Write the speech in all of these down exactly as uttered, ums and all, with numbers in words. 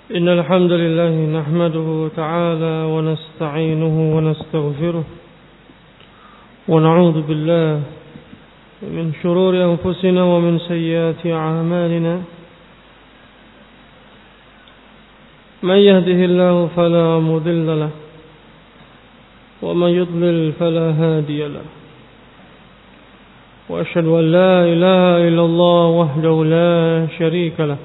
إن الحمد لله نحمده تعالى ونستعينه ونستغفره ونعوذ بالله من شرور أنفسنا ومن سيئات أعمالنا من يهده الله فلا مضل له ومن يضلل فلا هادي له وأشهد أن لا إله إلا الله وحده لا شريك له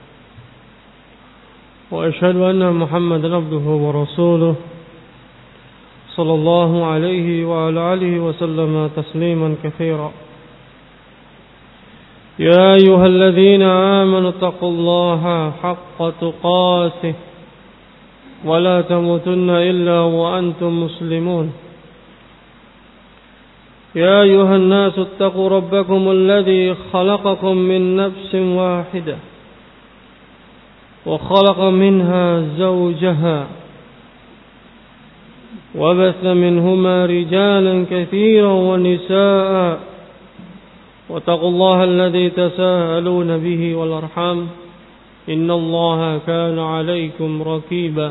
وأشهد أن محمدا عبده ورسوله صلى الله عليه وعلى آله وسلم تسليما كثيرا يا أيها الذين آمنوا اتقوا الله حق تقاته ولا تموتن إلا وأنتم مسلمون يا أيها الناس اتقوا ربكم الذي خلقكم من نفس واحدة وخلق منها زوجها وبث منهما رجالا كثيرا ونساء واتقوا الله الذي تساءلون به والأرحام إن الله كان عليكم رقيبا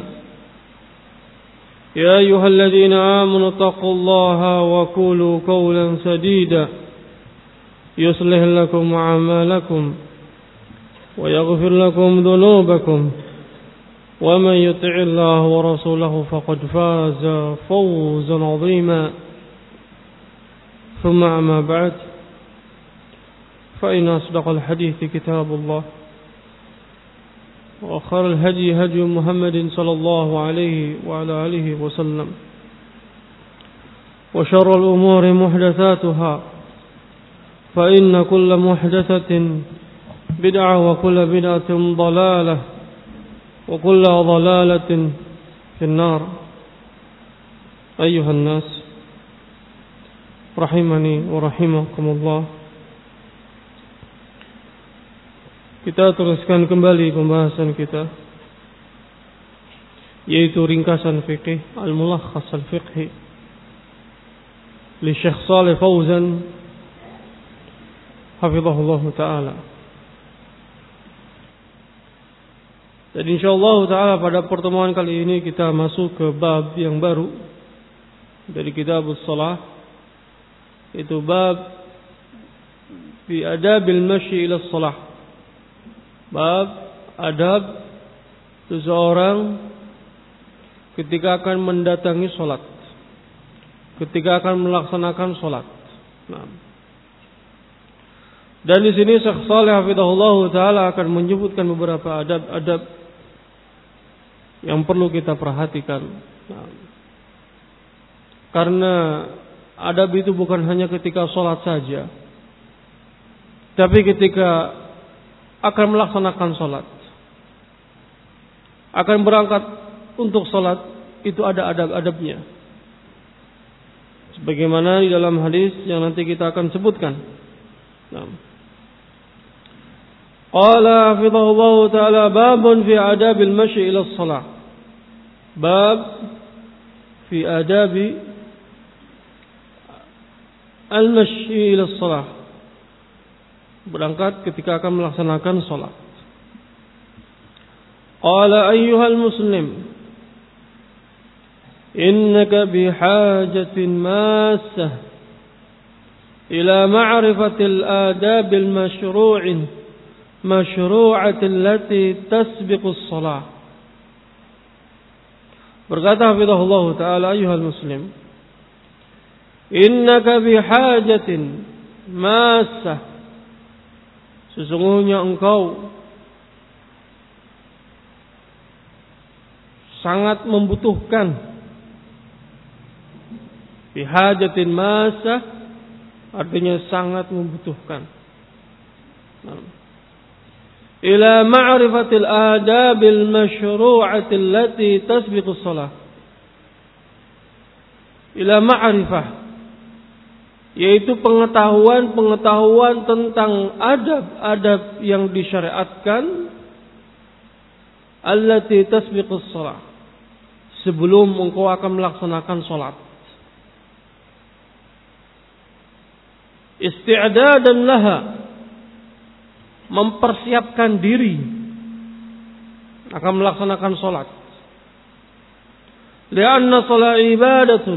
يا أيها الذين آمنوا اتقوا الله وقولوا قولا سديدا يصلح لكم أعمالكم ويغفر لكم ذنوبكم ومن يطع الله ورسوله فقد فاز فوزا عظيما ثم أما بعد فإن أصدق الحديث كتاب الله وخير الهدي هدي محمد صلى الله عليه وعلى آله وسلم وشر الأمور محدثاتها فإن كل محدثة بدعة وكل بدعة ضلالة وكل ضلالة في النار أيها الناس رحمني ورحمكم الله. Kita teruskan kembali pembahasan kita, yaitu ringkasan fikih Al-Mulakhas Al-Fiqhi li Syekh Shalih Fauzan hafizahullah ta'ala. Dan insyaallah ta'ala pada pertemuan kali ini kita masuk ke bab yang baru dari Kitabus Shalah, itu bab fi adabil masyi ila shalah. Bab adab seseorang ketika akan mendatangi sholat, ketika akan melaksanakan sholat. Nah. Dan di sini Syekh Shalih hafizahullah taala akan menyebutkan beberapa adab-adab yang perlu kita perhatikan. Nah. Karena adab itu bukan hanya ketika sholat saja, tapi ketika akan melaksanakan sholat, akan berangkat untuk sholat, itu ada adab-adabnya. Sebagaimana di dalam hadis yang nanti kita akan sebutkan. Nah. Qala hafizahullah ta'ala babun fi adabil masyi ila shalah. Bab fi adabi al-masyi ila shalah. Berangkat ketika akan melaksanakan sholat. Qala ayyuhal muslim, innaka bihajatin massah ila ma'rifatil adabil masyru'in masyru'atil lati tasbiqus shalah. Berkata hafizahullah ta'ala, ayyuhal muslim, innaka bihajatin massah, sesungguhnya engkau sangat membutuhkan. Bihajatin masa artinya sangat membutuhkan. Ila ma'rifatil adabil masyru'atil lati tasbiqus shalah. Ila ma'rifah, yaitu pengetahuan-pengetahuan tentang adab-adab yang disyariatkan, allati tasbiqus shalah, sebelum engkau akan melaksanakan salat. Isti'dadan laha, mempersiapkan diri akan melaksanakan salat. Lianna salat ibadatun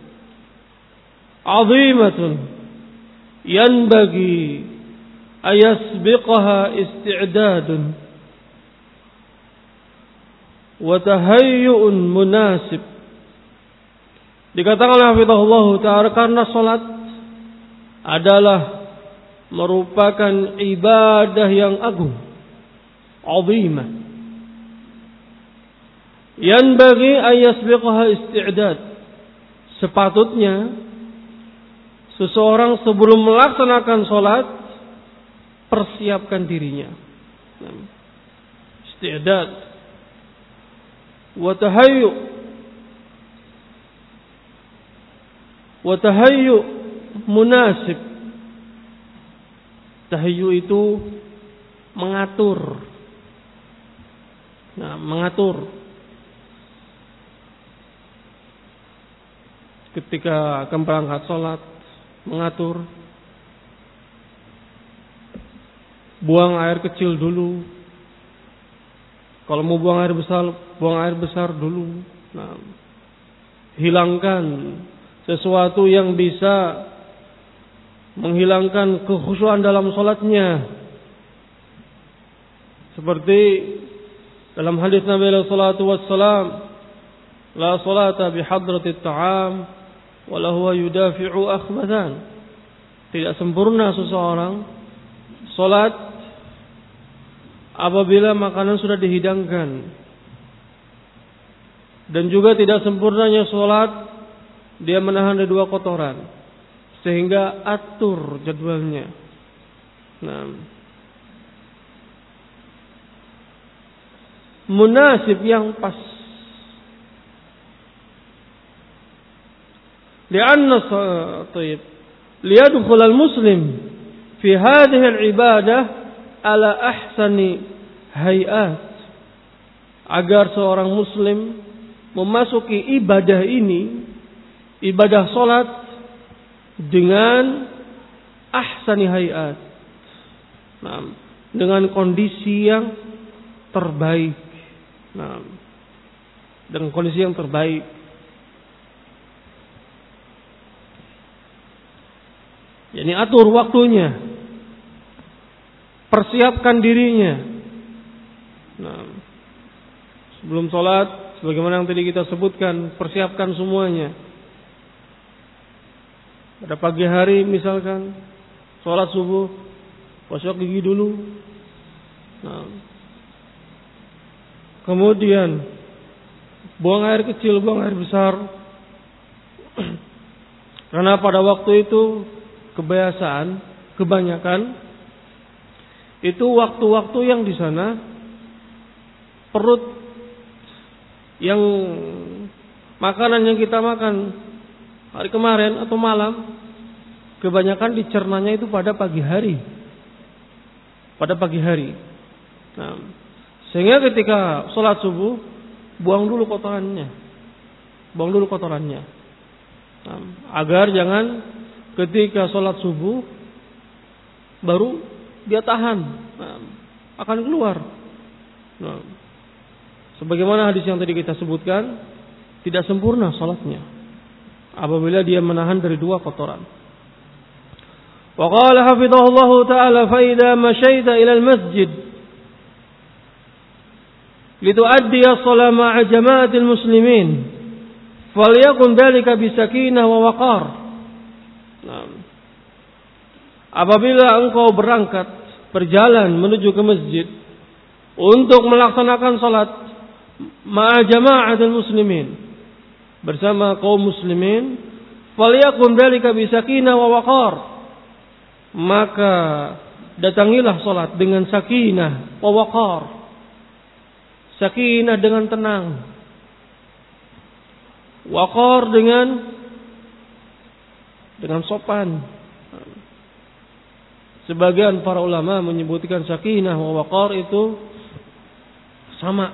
'azimatun yanbaghi ayasbiqaha isti'dadun wa tahayyu'un munasib. Dikatakan oleh hafizahullah ta'ala karena salat adalah merupakan ibadah yang agung, 'azimah. Yanbaghi ayasbiqaha isti'dad. Sepatutnya seseorang sebelum melaksanakan salat persiapkan dirinya. Isti'dad wa tahayyu wa tahayyu munasib. Tahayyu itu mengatur. Nah, mengatur. Ketika akan berangkat salat, mengatur. Buang air kecil dulu. Kalau mau buang air besar, buang air besar dulu. Nah, hilangkan sesuatu yang bisa menghilangkan kekhusyuan dalam salatnya. Seperti dalam hadis Nabi sallallahu alaihi wasallam, la salata bihadratit ta'am wa la huwa yudafi'u akhbathan. Tidak sempurna seseorang salat apabila makanan sudah dihidangkan. Dan juga tidak sempurnanya salat dia menahan dari dua kotoran. Sehingga atur jadwalnya. Nah, munasib yang pas. Lianna tayyib liyadkhul al-muslim fi hadhihi al-ibadah ala ahsani hayat. Agar seorang muslim memasuki ibadah ini, ibadah salat dengan ahsani hayat. Nah, dengan kondisi yang terbaik. Nah, dengan kondisi yang terbaik. Yani atur waktunya. Persiapkan dirinya. Nah, sebelum sholat, sebagaimana yang tadi kita sebutkan, persiapkan semuanya. Pada pagi hari misalkan, sholat subuh, gosok gigi dulu. Nah, kemudian buang air kecil, buang air besar. Karena pada waktu itu kebiasaan, kebanyakan itu waktu-waktu yang di sana perut yang makanan yang kita makan hari kemarin atau malam kebanyakan dicernanya itu pada pagi hari. Pada pagi hari. Nah, sehingga ketika sholat subuh buang dulu kotorannya. Buang dulu kotorannya. Nah, agar jangan ketika sholat subuh baru dia tahan, nah, akan keluar. Nah, sebagaimana hadis yang tadi kita sebutkan, tidak sempurna sholatnya apabila dia menahan dari dua kotoran. Wa qala hafidhahullahu ta'ala fa idza masyaita ila al-masjid lituaddi as-shalah ma'a jama'atil muslimin falyakun dhalika bisakinah wa waqar. Nah, apabila engkau berangkat berjalan menuju ke masjid untuk melaksanakan salat ma'a jama'atil muslimin bersama kaum muslimin, falyakun dzalika bisakinah wa waqar, maka datangilah salat dengan sakinah wa waqar. Sakinah dengan tenang, waqar dengan dengan sopan. Sebagian para ulama menyebutkan sakinah wa waqar itu sama,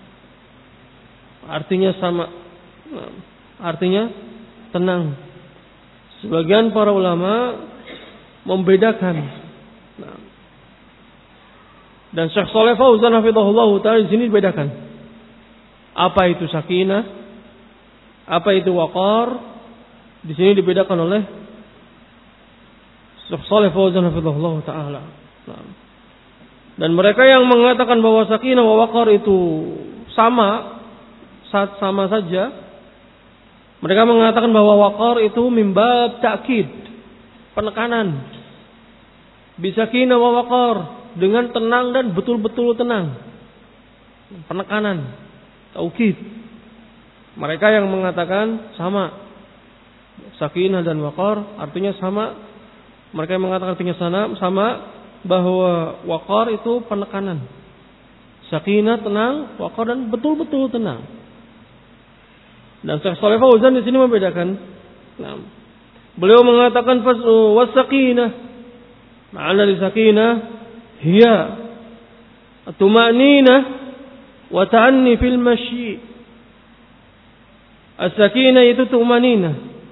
artinya sama. Nah, artinya tenang. Sebagian para ulama membedakan. Nah, Dan Syekh Shalih Fauzan hafizahullah taala di sini dibedakan. Apa itu sakinah? Apa itu waqar? Di sini dibedakan oleh Syekh Shalih Fauzan hafizahullah taala. Dan mereka yang mengatakan bahwa sakinah wa waqar itu sama, sama saja, mereka mengatakan bahwa waqar itu mimbab ta'kid, penekanan. Bisakinah wa waqar, dengan tenang dan betul-betul tenang. Penekanan, taukid. Mereka yang mengatakan sama. Sakinah dan waqar artinya sama. Mereka yang mengatakan artinya sama, sama bahwa waqar itu penekanan. Sakinah tenang, waqar dan betul-betul tenang. Dan Syekh Shalih Fauzan di sini membedakan. Nah, beliau mengatakan was-sakinah. Ma'ana sakinah hiya at-tuma'ninah wa ta'anni fil masyi. As-sakinah itu tumaninah.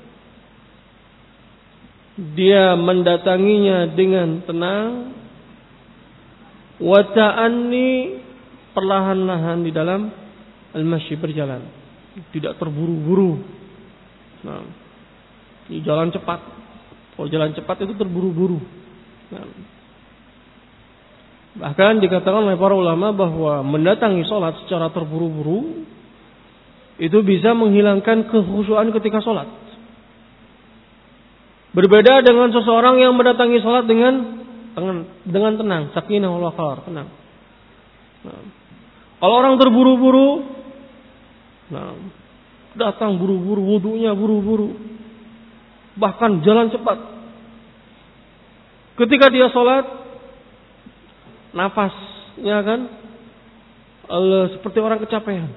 Dia mendatanginya dengan tenang. Wa ta'anni, perlahan-lahan di dalam al-masyi, berjalan. Tidak terburu-buru. Nah, ini jalan cepat. Kalau jalan cepat itu terburu-buru. Nah, bahkan dikatakan oleh para ulama bahwa mendatangi sholat secara terburu-buru itu bisa menghilangkan kekhusyuan ketika sholat. Berbeda dengan seseorang yang mendatangi sholat dengan dengan, dengan tenang, sakinah wal waqar, tenang. Nah, kalau orang terburu-buru, nah, datang buru-buru, wudunya buru-buru, bahkan jalan cepat. Ketika dia sholat, nafasnya kan Allah, seperti orang kecapean.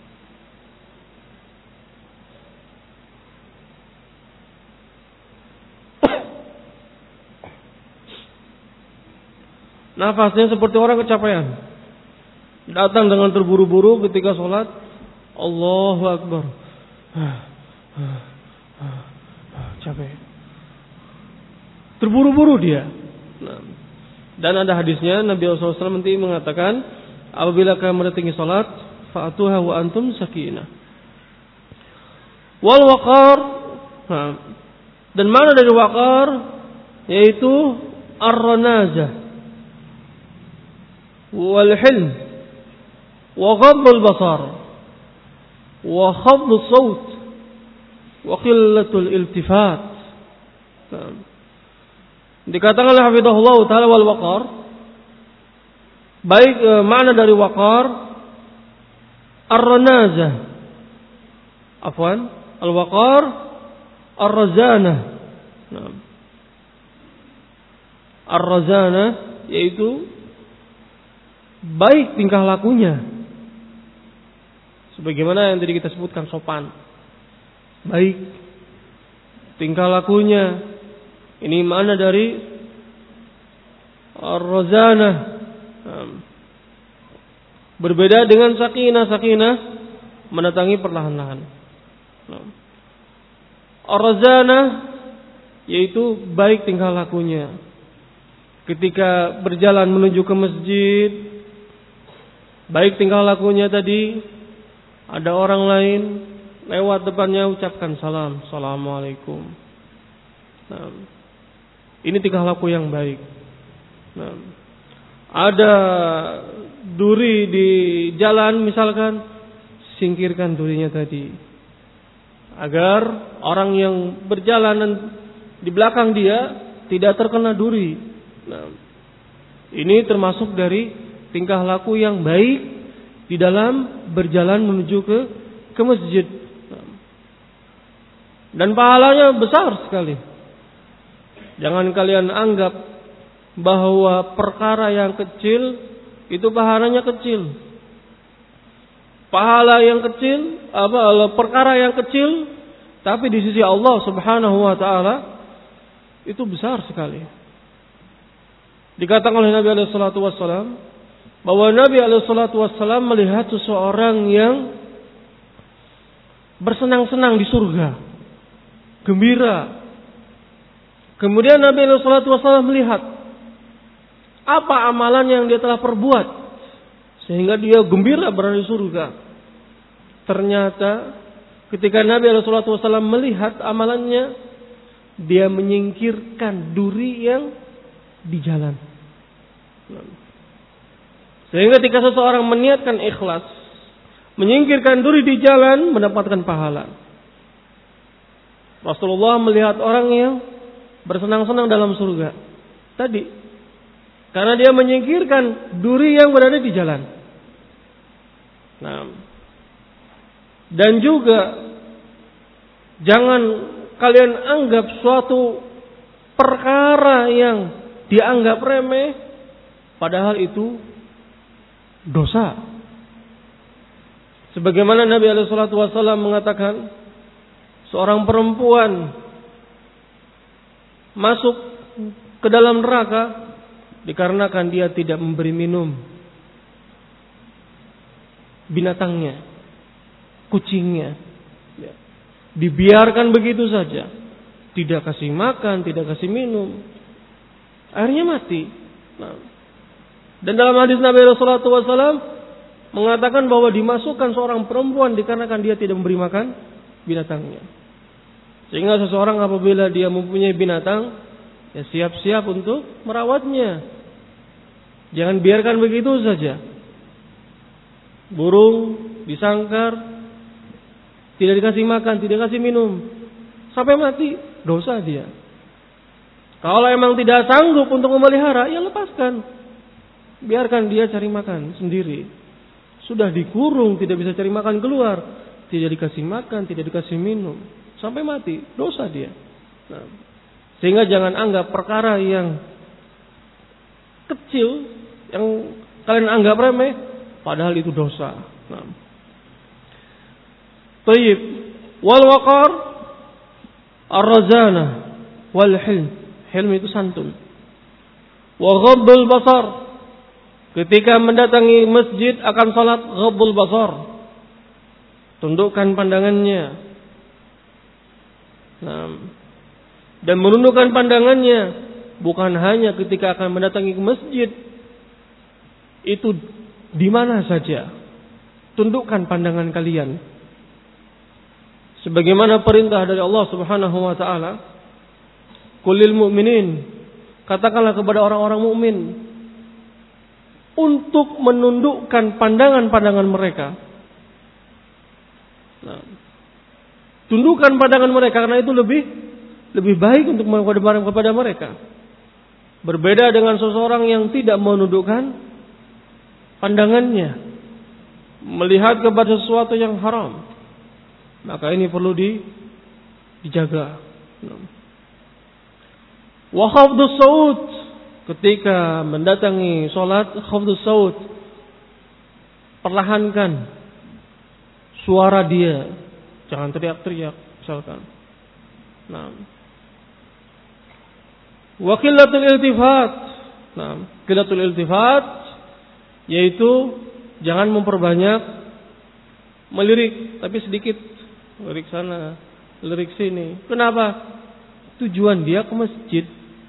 Nafasnya seperti orang kecapean. Datang dengan terburu-buru ketika sholat. Allahu Akbar. Capek. Terburu-buru dia. Nah, dan ada hadisnya Nabi shallallahu alaihi wasallam nanti mengatakan, apabila kamu mendatangi salat, fa'atuha wa antum sakinah. Wal waqar, nah, dan mana dari waqar, yaitu ar-ranazah wal hilm wa ghaddul basar wa khafdus saut wa qillatul iltifat. Nah, dikatakan oleh hafizahullah ta'ala wal waqar, baik e, makna dari waqar ar-ranazah, afwan, al-waqar ar-razanah. Nah, ar-razanah yaitu baik tingkah lakunya, sebagaimana yang tadi kita sebutkan, sopan, baik tingkah lakunya. Ini makna dari ar-razanah. Berbeda dengan sakinah. Sakinah mendatangi perlahan-lahan. Ar-razanah yaitu baik tingkah lakunya. Ketika berjalan menuju ke masjid, baik tingkah lakunya tadi. Ada orang lain lewat depannya, ucapkan salam, assalamualaikum. Nah, ini tingkah laku yang baik. Nah, ada duri di jalan misalkan, singkirkan durinya tadi, agar orang yang berjalan di belakang dia tidak terkena duri. Nah, ini termasuk dari tingkah laku yang baik di dalam berjalan menuju ke ke masjid. Nah, dan pahalanya besar sekali. Jangan kalian anggap bahwa perkara yang kecil itu pahalanya kecil. Pahala yang kecil, apa perkara yang kecil, tapi di sisi Allah Subhanahu wa taala itu besar sekali. Dikatakan oleh Nabi alaihi salatu wassalam bahwa Nabi alaihi salatu wassalam melihat seseorang yang bersenang-senang di surga, gembira. Kemudian Nabi shallallahu alaihi wasallam melihat apa amalan yang dia telah perbuat sehingga dia gembira berada di surga. Ternyata ketika Nabi alaihi wasallam melihat amalannya, dia menyingkirkan duri yang di jalan. Sehingga ketika seseorang meniatkan ikhlas, menyingkirkan duri di jalan, mendapatkan pahala. Rasulullah melihat orang yang bersenang-senang dalam surga tadi, karena dia menyingkirkan duri yang berada di jalan. Nah, dan juga jangan kalian anggap suatu perkara yang dianggap remeh, padahal itu dosa. Sebagaimana Nabi alaihi wasallam mengatakan, seorang perempuan masuk ke dalam neraka dikarenakan dia tidak memberi minum binatangnya, kucingnya. Dibiarkan begitu saja, tidak kasih makan, tidak kasih minum, akhirnya mati. Nah, dan dalam hadis Nabi Rasulullah shallallahu alaihi wasallam mengatakan bahwa dimasukkan seorang perempuan dikarenakan dia tidak memberi makan binatangnya. Sehingga seseorang apabila dia mempunyai binatang, ya siap-siap untuk merawatnya. Jangan biarkan begitu saja. Burung disangkar, tidak dikasih makan, tidak dikasih minum, sampai mati, dosa dia. Kalau emang tidak sanggup untuk memelihara, ya lepaskan. Biarkan dia cari makan sendiri. Sudah dikurung, tidak bisa cari makan keluar, tidak dikasih makan, tidak dikasih minum, sampai mati, dosa dia. Nah, sehingga jangan anggap perkara yang kecil, yang kalian anggap remeh, padahal itu dosa. Nah, Tayyib, wal waqar, ar-razana, wal hilm. Hilm itu santun. Wa ghaddul basar. Ketika mendatangi masjid akan salat, ghaddul basar. Tundukkan pandangannya. Nah, dan menundukkan pandangannya bukan hanya ketika akan mendatangi ke masjid. Itu di mana saja. Tundukkan pandangan kalian. Sebagaimana perintah dari Allah Subhanahu wa taala, "Qulil mu'minin," katakanlah kepada orang-orang mukmin untuk menundukkan pandangan-pandangan mereka. Nah, tundukkan pandangan mereka karena itu lebih lebih baik untuk menghadap kepada mereka. Berbeda dengan seseorang yang tidak menundukkan pandangannya, melihat kepada sesuatu yang haram. Maka ini perlu di, dijaga. Wa khafdus saut, ketika mendatangi salat, khafdus saut, perlahankan suara dia, jangan teriak-teriak misalkan. Nah, wa qillatul iltifat. Nah, qillatul iltifat yaitu jangan memperbanyak melirik, tapi sedikit. Lirik sana, lirik sini. Kenapa? Tujuan dia ke masjid.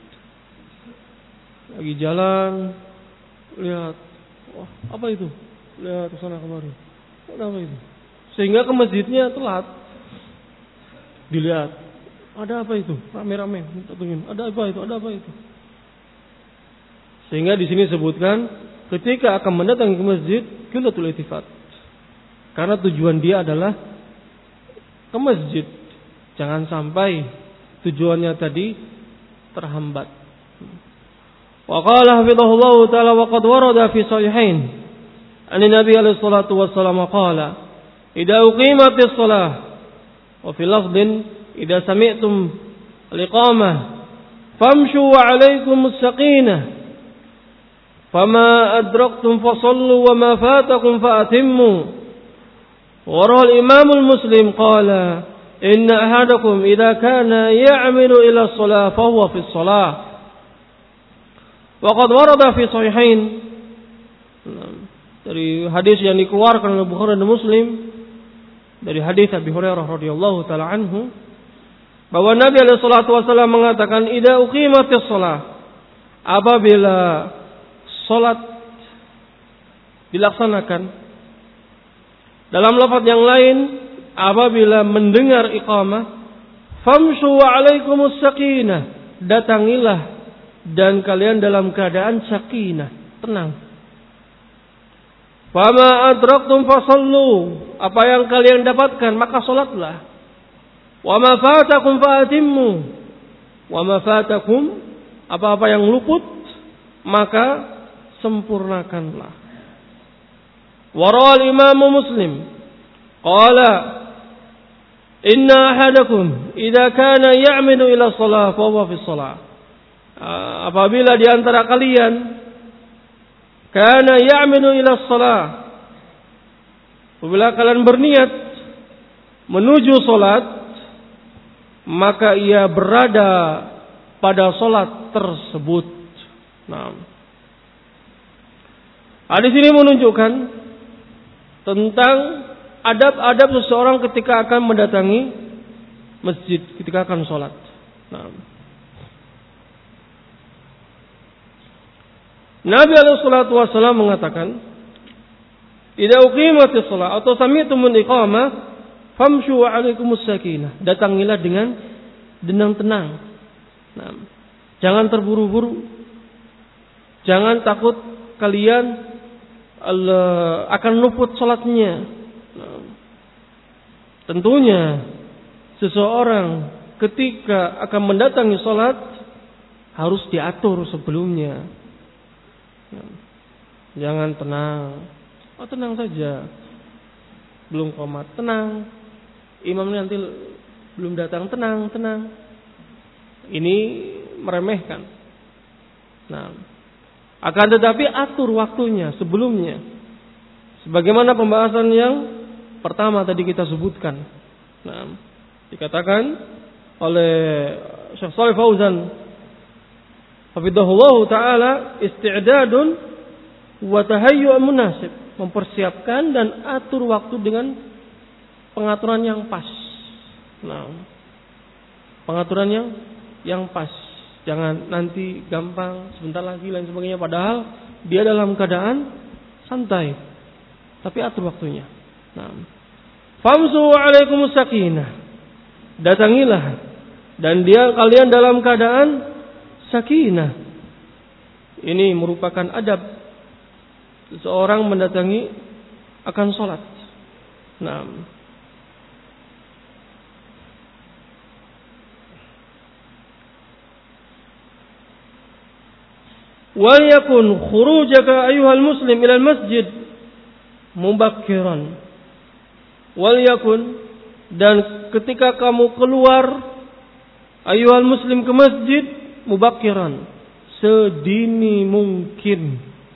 Lagi jalan, lihat, wah apa itu? Lihat ke sana kemari. Apa itu? Sehingga ke masjidnya telat. Dilihat, ada apa itu? Rame-rame, ada apa itu? Ada apa itu? Sehingga di sini sebutkan ketika akan mendatangi ke masjid, qillatul iltifat. Karena tujuan dia adalah ke masjid, jangan sampai tujuannya tadi terhambat. Wa qala hafizahullah ta'ala wa qad warada fi sahihain an Nabi alaihi salatu wassalam qala idza uqimatis shalah wa fi lafdhin idza sami'tum al-iqamah famshu wa 'alaykumus saqinah fama adraktum fasallu wa ma fatakum fa atimmu. وروى الإمام المسلم قال إن أحدكم إذا كان يعمل إلى الصلاة فهو في الصلاة وقد ورد في صحيحين. Dari hadis yang dikeluarkan oleh Bukhari dan Muslim dari hadis Abi Hurairah radhiyallahu taala anhu bahwa Nabi alaihi salatu wasallam mengatakan idza uqimatis shalah, apabila salat dilaksanakan. Dalam lafaz yang lain, apabila mendengar iqamah, famshu wa alaikumus sakinah, datangilah dan kalian dalam keadaan sakinah, tenang. Fama adraktum fasallu, apa yang kalian dapatkan maka salatlah. Wa ma fatakum faatimmu, wa ma fatakum, apa-apa yang luput maka sempurnakanlah. Warawal Imam Muslim qala inna ahadakum idza kana ya'minu ila shalah fa huwa fi shalah. Apabila di antara kalian kana ya'minu ila shalah, apabila kalian berniat menuju salat, maka ia berada pada salat tersebut. Nah, hadis ini menunjukkan tentang adab-adab seseorang ketika akan mendatangi masjid, ketika akan sholat. Nah, Nabi alaihi salatu wasallam mengatakan, "Idza uqimatis shalah atau sami'tumul iqamah, famshu wa 'alaikumus sakinah." Datangilah dengan dengan tenang. Nah, jangan terburu-buru. Jangan takut kalian Allah akan luput salatnya. Nah, tentunya seseorang ketika akan mendatangi salat harus diatur sebelumnya. Nah, jangan tenang. Oh, tenang saja. Belum qomat, tenang. Imamnya nanti belum datang, tenang, tenang. Ini meremehkan. Nah, akan tetapi atur waktunya sebelumnya. Sebagaimana pembahasan yang pertama tadi kita sebutkan. Nah, dikatakan oleh Syekh Shalih Fauzan hafizahullah taala, isti'dadun wa tahayyu' munasib, mempersiapkan dan atur waktu dengan pengaturan yang pas. Nah, pengaturan yang yang pas. Jangan nanti gampang, sebentar lagi lain sebagainya, padahal dia dalam keadaan santai. Tapi atur waktunya. Nah, famsu alaikumus sakinah. Datangilah dan dia kalian dalam keadaan sakinah. Ini merupakan adab seseorang mendatangi akan sholat. Nah, wal yakun khurujaka ayyuhal muslim ila al masjid mubakkiran. Wal yakun, dan ketika kamu keluar ayyuhal muslim ke masjid, mubakkiran, sedini mungkin.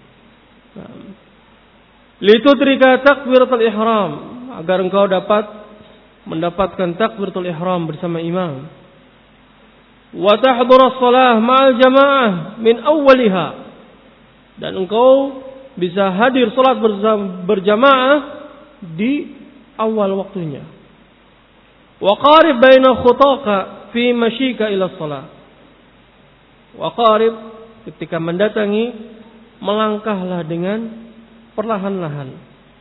Litudrika takbiratul ihram, agar engkau dapat mendapatkan takbiratul ihram bersama imam. Wa tahdhura shalah ma'al jamaah min awwaliha, dan engkau bisa hadir salat berjamaah di awal waktunya. Wa qarib baina khutaka fi mashika ila shalah. Wa qarib, ketika mendatangi, melangkahlah dengan perlahan-lahan.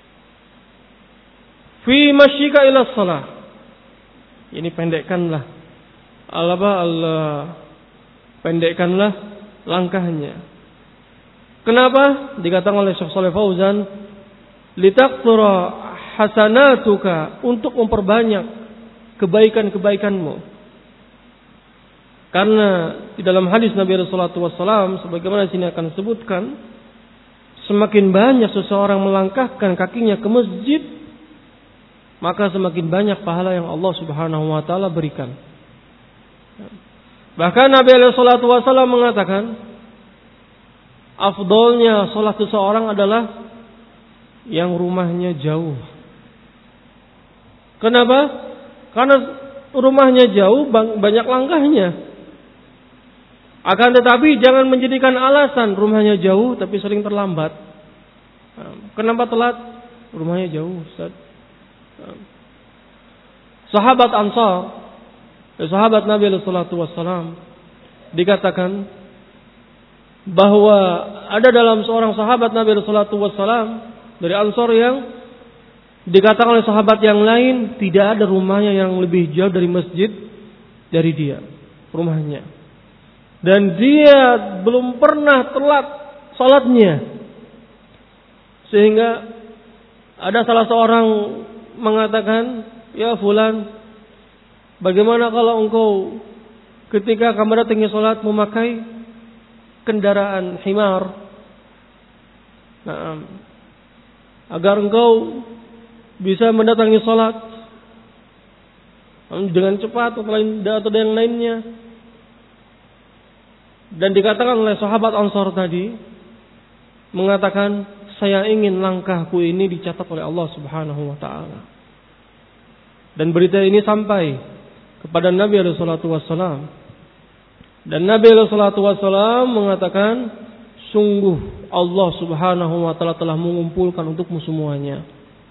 Fi mashika ila shalah, ini pendekkanlah Allah Allah pendekkanlah langkahnya. Kenapa? Dikatakan oleh Syekh Shalih Fauzan, litaqtura hasanatuka, untuk memperbanyak kebaikan-kebaikanmu. Karena di dalam hadis Nabi sallallahu alaihi wasallam sebagaimana sini akan disebutkan, semakin banyak seseorang melangkahkan kakinya ke masjid, maka semakin banyak pahala yang Allah Subhanahu wa taala berikan. Bahkan Nabi sallallahu alaihi wasallam mengatakan, afdolnya salat seseorang adalah yang rumahnya jauh. Kenapa? Karena rumahnya jauh, banyak langkahnya. Akan tetapi jangan menjadikan alasan rumahnya jauh tapi sering terlambat. Kenapa telat? Rumahnya jauh, Ustaz. Sahabat Ansar, sahabat Nabi sallallahu alaihi wasallam, dikatakan bahwa ada dalam seorang sahabat Nabi sallallahu alaihi wasallam dari Ansor yang dikatakan oleh sahabat yang lain tidak ada rumahnya yang lebih jauh dari masjid dari dia, rumahnya. Dan dia belum pernah telat salatnya. Sehingga ada salah seorang mengatakan, "Ya fulan, bagaimana kalau engkau ketika kamu datangi salat memakai kendaraan himar? Nah, agar engkau bisa mendatangi salat dengan cepat atau lain atau yang lainnya." Dan dikatakan oleh sahabat Ansar tadi mengatakan, "Saya ingin langkahku ini dicatat oleh Allah Subhanahu wa taala." Dan berita ini sampai kepada Nabi alaihi salatu wasallam. Dan Nabi alaihi salatu wasallam mengatakan, "Sungguh Allah Subhanahu wa taala telah mengumpulkan untukmu semuanya."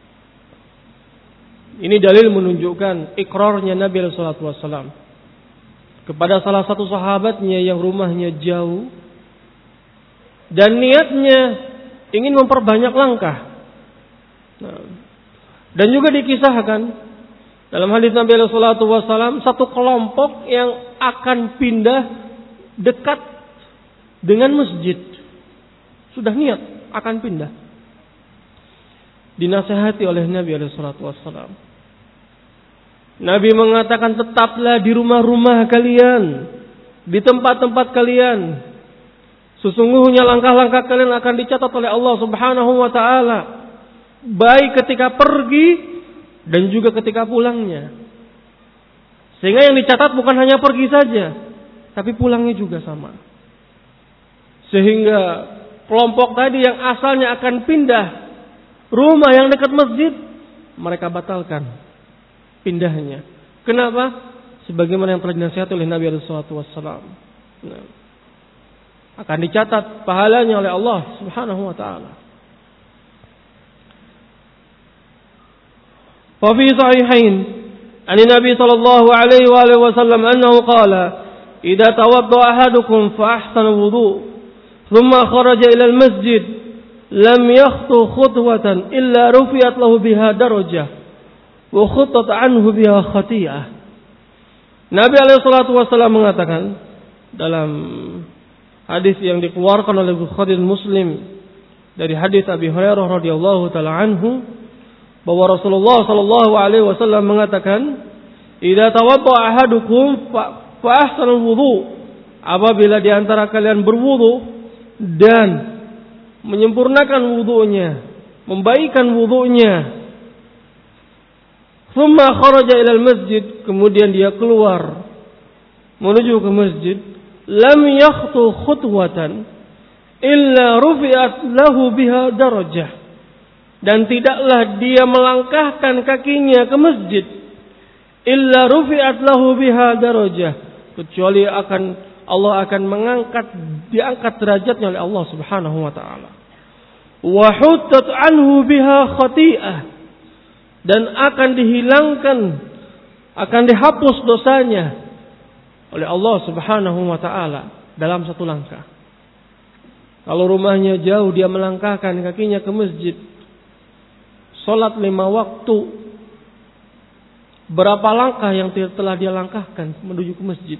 Ini dalil menunjukkan ikrarnya Nabi alaihi salatu wasallam kepada salah satu sahabatnya yang rumahnya jauh dan niatnya ingin memperbanyak langkah. Nah, dan juga dikisahkan dalam hadis Nabi sallallahu alaihi wasallam satu kelompok yang akan pindah dekat dengan masjid. Sudah niat akan pindah. Dinasihati oleh Nabi sallallahu alaihi wasallam. Nabi mengatakan, "Tetaplah di rumah-rumah kalian, di tempat-tempat kalian. Sesungguhnya langkah-langkah kalian akan dicatat oleh Allah Subhanahu wa taala, baik ketika pergi dan juga ketika pulangnya." Sehingga yang dicatat bukan hanya pergi saja, tapi pulangnya juga sama. Sehingga kelompok tadi yang asalnya akan pindah rumah yang dekat masjid, mereka batalkan pindahnya. Kenapa? Sebagaimana yang telah dinasihati oleh Nabi sallallahu alaihi wasallam. Nah, akan dicatat pahalanya oleh Allah Subhanahu wa taala. Wa fi sahihain an Nabi sallallahu alaihi wa alihi wasallam annahu qala, "Idza tawadda ahadukum fa ahsana wudu, thumma kharaja ila al-masjid, lam yakhtu khutwatan illa rufi'at lahu biha darajah wa khuttat anhu biha khati'ah." Nabi alaihi salatu wasallam mengatakan dalam hadis yang dikeluarkan oleh Bukhari dan Muslim dari hadis Abi Hurairah radhiyallahu taala anhu bahwa Rasulullah sallallahu alaihi wasallam mengatakan, "Idza tawadda ahadukum fa ahsanul wudu." Apabila di antara kalian berwudu dan menyempurnakan wudunya, membaikkan wudunya, thumma kharaja ila al-masjid, kemudian dia keluar menuju ke masjid, lam yakhtu khutwatan illa rufi'at lahu biha darajah, dan tidaklah dia melangkahkan kakinya ke masjid illa rufi'at lahu biha darajah, kecuali akan Allah akan mengangkat diangkat derajatnya oleh Allah Subhanahu wa taala. Wa huttat anhu biha khati'ah, dan akan dihilangkan, akan dihapus dosanya oleh Allah Subhanahu wa taala dalam satu langkah. Kalau rumahnya jauh, dia melangkahkan kakinya ke masjid, salat lima waktu, berapa langkah yang telah dia langkahkan menuju ke masjid,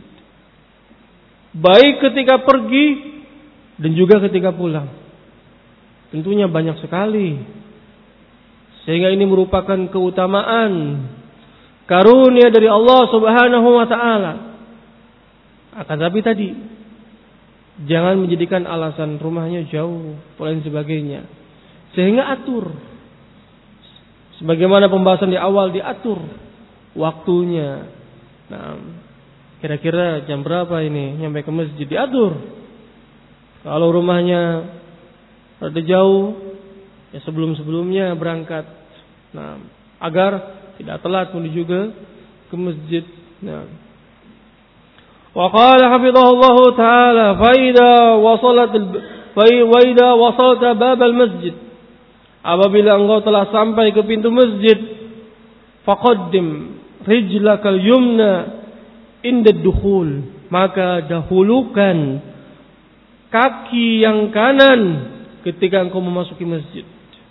baik ketika pergi dan juga ketika pulang. Tentunya banyak sekali. Sehingga ini merupakan keutamaan, karunia dari Allah Subhanahu wa taala. Akan tapi tadi, jangan menjadikan alasan rumahnya jauh dan lain sebagainya. Sehingga atur. Sebagaimana pembahasan di awal, diatur waktunya. Nah, kira-kira jam berapa ini nyampe ke masjid, diatur. Kalau rumahnya rada jauh, ya sebelum-sebelumnya berangkat. Nah, agar tidak telat menuju ke, ke masjid. Nah. Wa qala hafizahullah taala, fa idza wasalat fa idza wasalta bab al-masjid, apabila engkau telah sampai ke pintu masjid, faqaddim rijlakal yumna inda dukhul, maka dahulukan kaki yang kanan ketika engkau memasuki masjid.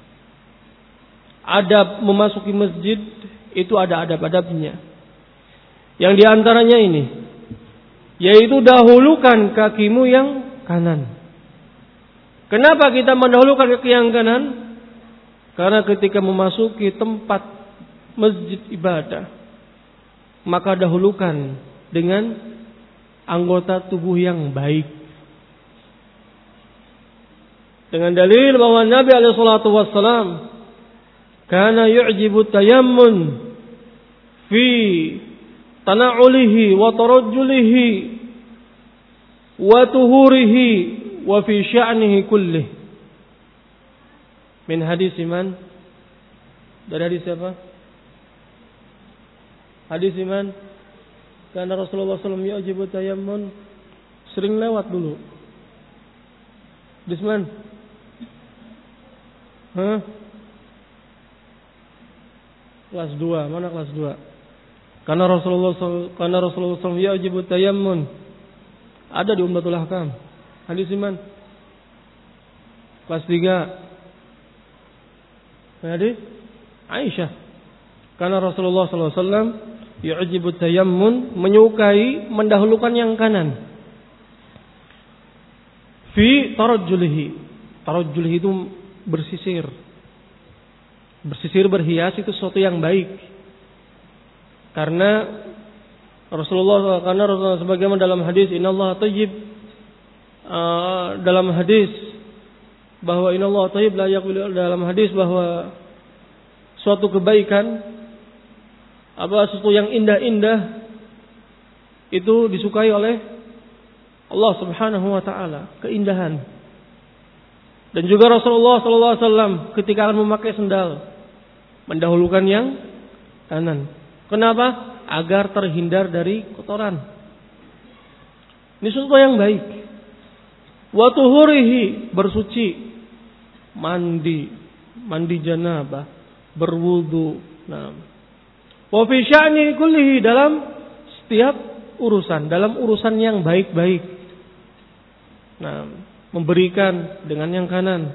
Adab memasuki masjid itu ada adab-adabnya. Yang diantaranya ini, yaitu dahulukan kakimu yang kanan. Kenapa kita mendahulukan kaki yang kanan? Karena ketika memasuki tempat masjid ibadah, maka dahulukan dengan anggota tubuh yang baik. Dengan dalil bahwa Nabi alaihi salatu wassalam kana yu'jibu tayammun fi tana'ulihi wa tarajjulihi wa tuhurihi wa fi sya'nihi kullih. Min hadis iman. Dari hadis siapa? Hadis iman. Karena Rasulullah sallallahu alaihi wasallam yu'jibu tayammun. Sering lewat dulu. Disman. Hah? Kelas dua. Mana kelas dua? Karena Rasulullah karena Rasulullah sallallahu alaihi wasallam yu'jibu tayammun. Ada di Umdatul Ahkam. Hadis iman. Kelas tiga. Hadis Aisyah. Karena Rasulullah sallallahu alaihi wasallam yu'jibu tayammun, menyukai mendahulukan yang kanan. Fi tarajjulihi. Tarajjulihi itu bersisir. Bersisir berhias itu sesuatu yang baik. Karena Rasulullah karena Rasulullah sebagaimana dalam hadis innallaha thayyib, uh, dalam hadis bahwa innallaha thayyib la yaqbalu, dalam hadis bahwa suatu kebaikan apa sesuatu yang indah-indah itu disukai oleh Allah Subhanahu wa taala, keindahan. Dan juga Rasulullah sallallahu alaihi wasallam ketika akan memakai sendal mendahulukan yang kanan. Kenapa? Agar terhindar dari kotoran. Ini sesuatu yang baik. Wa tuhurihi, bersuci, mandi, mandi janabah, berwudu. Nah. Wa fi sya'ni kullihi, dalam setiap urusan, dalam urusan yang baik-baik. Nah, memberikan dengan yang kanan.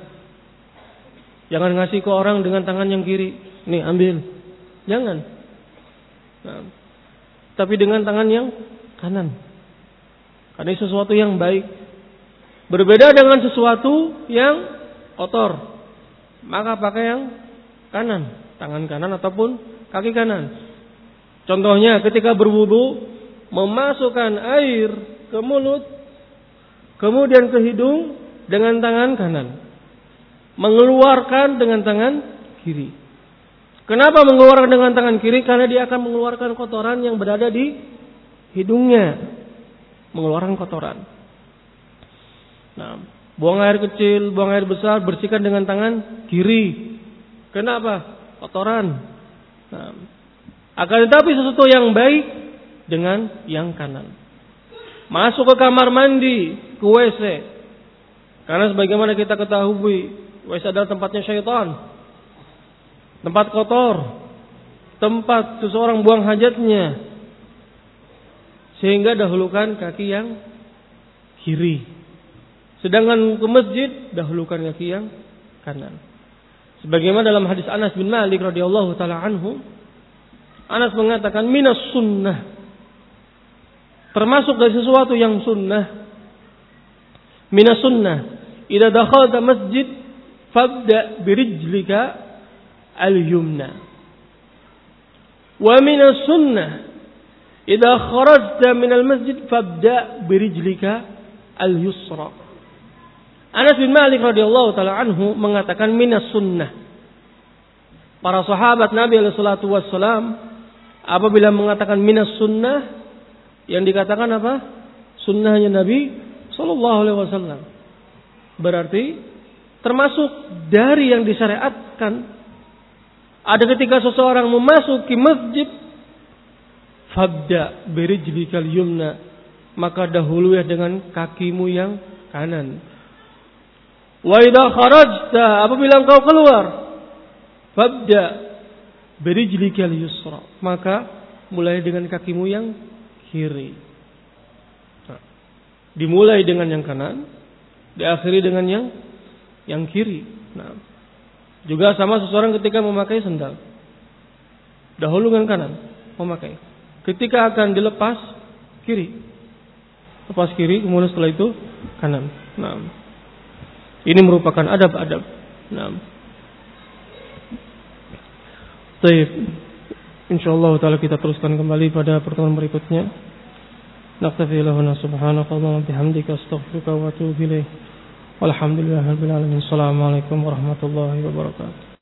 Jangan ngasih ke orang dengan tangan yang kiri. Nih, ambil. Jangan. Nah, tapi dengan tangan yang kanan. Karena ini sesuatu yang baik. Berbeda dengan sesuatu yang kotor. Maka pakai yang kanan. Tangan kanan ataupun kaki kanan. Contohnya ketika berwudu, memasukkan air ke mulut, kemudian ke hidung dengan tangan kanan. Mengeluarkan dengan tangan kiri. Kenapa mengeluarkan dengan tangan kiri? Karena dia akan mengeluarkan kotoran yang berada di hidungnya. Mengeluarkan kotoran. Nah, buang air kecil, buang air besar, bersihkan dengan tangan kiri. Kenapa? Kotoran. Nah, akan tetapi sesuatu yang baik dengan yang kanan. Masuk ke kamar mandi, ke W C. Karena sebagaimana kita ketahui, W C adalah tempatnya syaitan. Tempat kotor, tempat seseorang buang hajatnya. Sehingga dahulukan kaki yang kiri. Sedangkan ke masjid, dahulukan kaki yang kanan. Sebagaimana dalam hadis Anas bin Malik radhiyallahu taala anhu, Anas mengatakan minas sunnah, termasuk dari sesuatu yang sunnah. Minas sunnah, idza dakhalta masjid fabda birijlika al-yumna. Wa minas sunnah, idza kharajta minal masjid fabda birijlika al-yusra. Anas bin Malik radhiyallahu taala anhu mengatakan minas sunnah. Para sahabat Nabi alaihi salatu wassalam apabila mengatakan minas sunnah, yang dikatakan apa? Sunnahnya Nabi sallallahu alaihi wasallam. Berarti termasuk dari yang disyariatkan. Ada ketika seseorang memasuki masjid, fabda birijlikal yumna, maka dahului dengan kakimu yang kanan. Wa idza kharajta, apabila engkau keluar, fabda birijlikal yusra, maka mulai dengan kakimu yang kiri. Nah, dimulai dengan yang kanan, diakhiri dengan yang yang kiri. Nah, juga sama seseorang ketika memakai sendal. Dahulu dengan kanan memakai. Ketika akan dilepas, kiri. Lepas kiri, kemudian setelah itu kanan. Nah, ini merupakan adab-adab. Nah, baik. Insyaallah taala kita teruskan kembali pada pertemuan berikutnya. Naktafi lahuna subhanakallahumma bihamdika astaghfiruka wa atubu ilaik. Walhamdulillahirabbil alamin. Assalamualaikum warahmatullahi wabarakatuh.